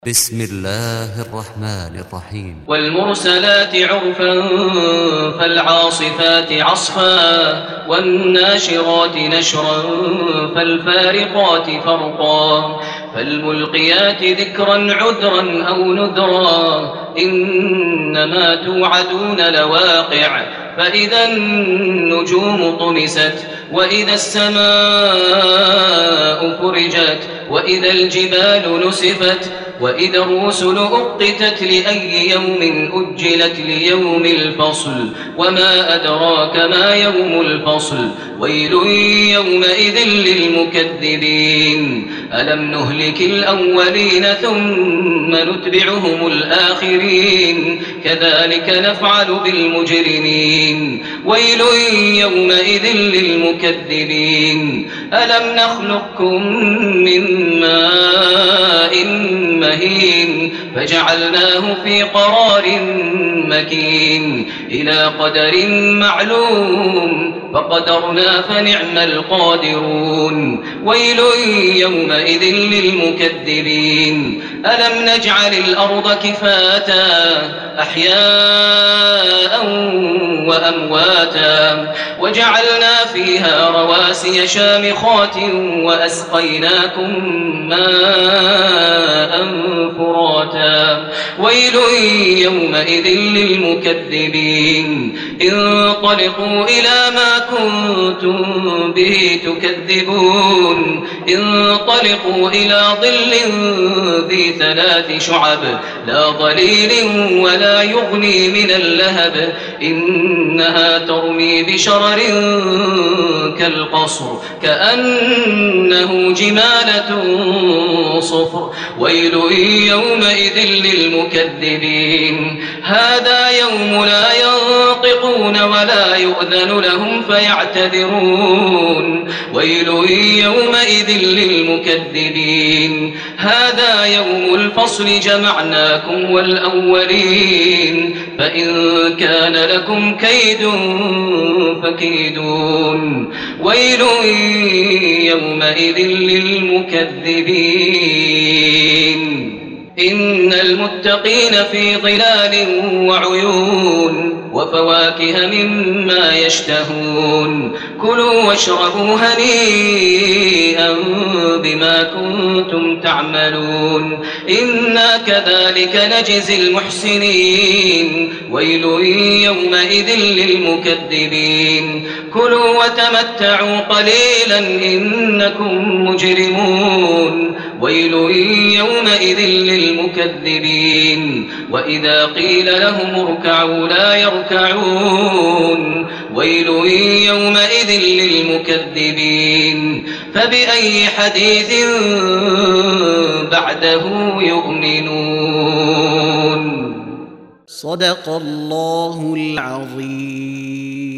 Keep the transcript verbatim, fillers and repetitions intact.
بسم الله الرحمن الرحيم. والمرسلات عرفا فالعاصفات عصفا والناشرات نشرا فالفارقات فرقا فالملقيات ذكرا عذرا أو نذرا إنما توعدون لواقع فإذا النجوم طمست وإذا السماء فرجت وإذا الجبال نسفت وإذا الرسل أقتت لأي يوم أجلت ليوم الفصل وما أدراك ما يوم الفصل ويل يومئذ للمكذبين ألم نهلك الأولين ثم نتبعهم الآخرين كذلك نفعل بالمجرمين ويل يومئذ للمكذبين ألم نخلقكم من ماء مهين فجعلناه في قرار مكين إلى قدر معلوم فقدرنا فنعم القادرون ويل يومئذ للمكذبين ألم نجعل الأرض كفاتا أحياء وأمواتا وجعلنا فيها رواسي شامخات وأسقيناكم ماء فراتا ويل يومئذ للمكذبين انطلقوا إلى ما كنتم به تكذبون انطلقوا إلى ظل ذي ثلاث شعب لا ظليل ولا يغني من اللهب إنها ترمي بشرر كالقصر كأنه جمالة صفر ويل يومئذ للمكذبين هذا يوم لا ينطقون ولا يؤذن لهم فيعتذرون ويل يومئذ للمكذبين هذا يوم الفصل جمعناكم والأولين فإن كان لكم كيد فكيدون ويل يومئذ للمكذبين إن المتقين في ظلال وعيون وفواكه مما يشتهون كلوا واشربوا هنيئا بما كنتم تعملون إنا كذلك نجزي المحسنين ويل يومئذ للمكذبين كلوا وتمتعوا قليلا إنكم مجرمون ويل يومئذ للمكذبين وإذا قيل لهم اركعوا لا يركعون ويل يومئذ للمكذبين فبأي حديث بعده يؤمنون صدق الله العظيم.